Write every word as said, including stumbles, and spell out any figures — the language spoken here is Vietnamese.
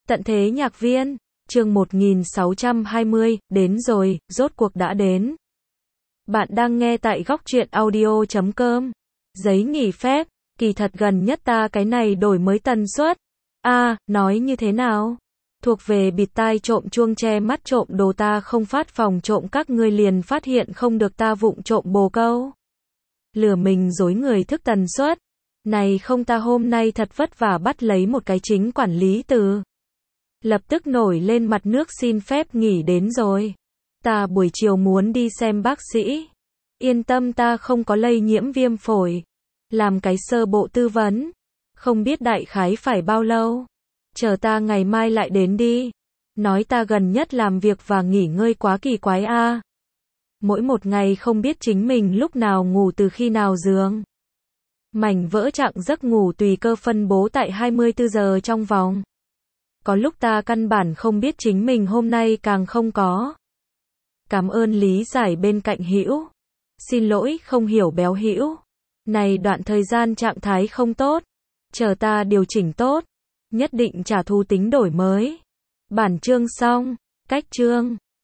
Tận thế nhạc viên, chương một nghìn sáu trăm hai mươi, đến rồi, rốt cuộc đã đến. Bạn đang nghe tại góc truyện audio chấm com. Giấy nghỉ phép, kỳ thật gần nhất ta cái này đổi mới tần suất. A, à, nói như thế nào? Thuộc về bịt tai trộm chuông che mắt trộm đồ ta không phát phòng trộm các ngươi liền phát hiện không được ta vụng trộm bồ câu. Lừa mình dối người thức tần suất. Này không ta hôm nay thật vất vả bắt lấy một cái chính quản lý từ. Lập tức nổi lên mặt nước xin phép nghỉ đến rồi. Ta buổi chiều muốn đi xem bác sĩ. Yên tâm ta không có lây nhiễm viêm phổi. Làm cái sơ bộ tư vấn. Không biết đại khái phải bao lâu. Chờ ta ngày mai lại đến đi. Nói ta gần nhất làm việc và nghỉ ngơi quá kỳ quái a. À. Mỗi một ngày không biết chính mình lúc nào ngủ từ khi nào giường. Mảnh vỡ trạng giấc ngủ tùy cơ phân bố tại hai mươi tư giờ trong vòng. Có lúc ta căn bản không biết chính mình hôm nay càng không có. Cảm ơn lý giải bên cạnh Hữu. Xin lỗi không hiểu béo Hữu. Này đoạn thời gian trạng thái không tốt. Chờ ta điều chỉnh tốt. Nhất định trả thù tính đổi mới. Bản chương xong. Cách chương.